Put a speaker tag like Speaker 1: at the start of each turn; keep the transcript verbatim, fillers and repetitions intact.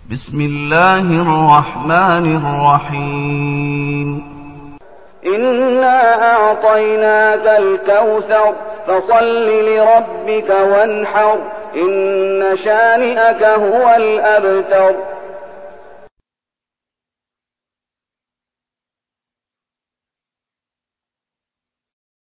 Speaker 1: بسم الله الرحمن الرحيم
Speaker 2: إنا أعطيناك الكوثر فصل لربك وانحر إن شانئك هو الأبتر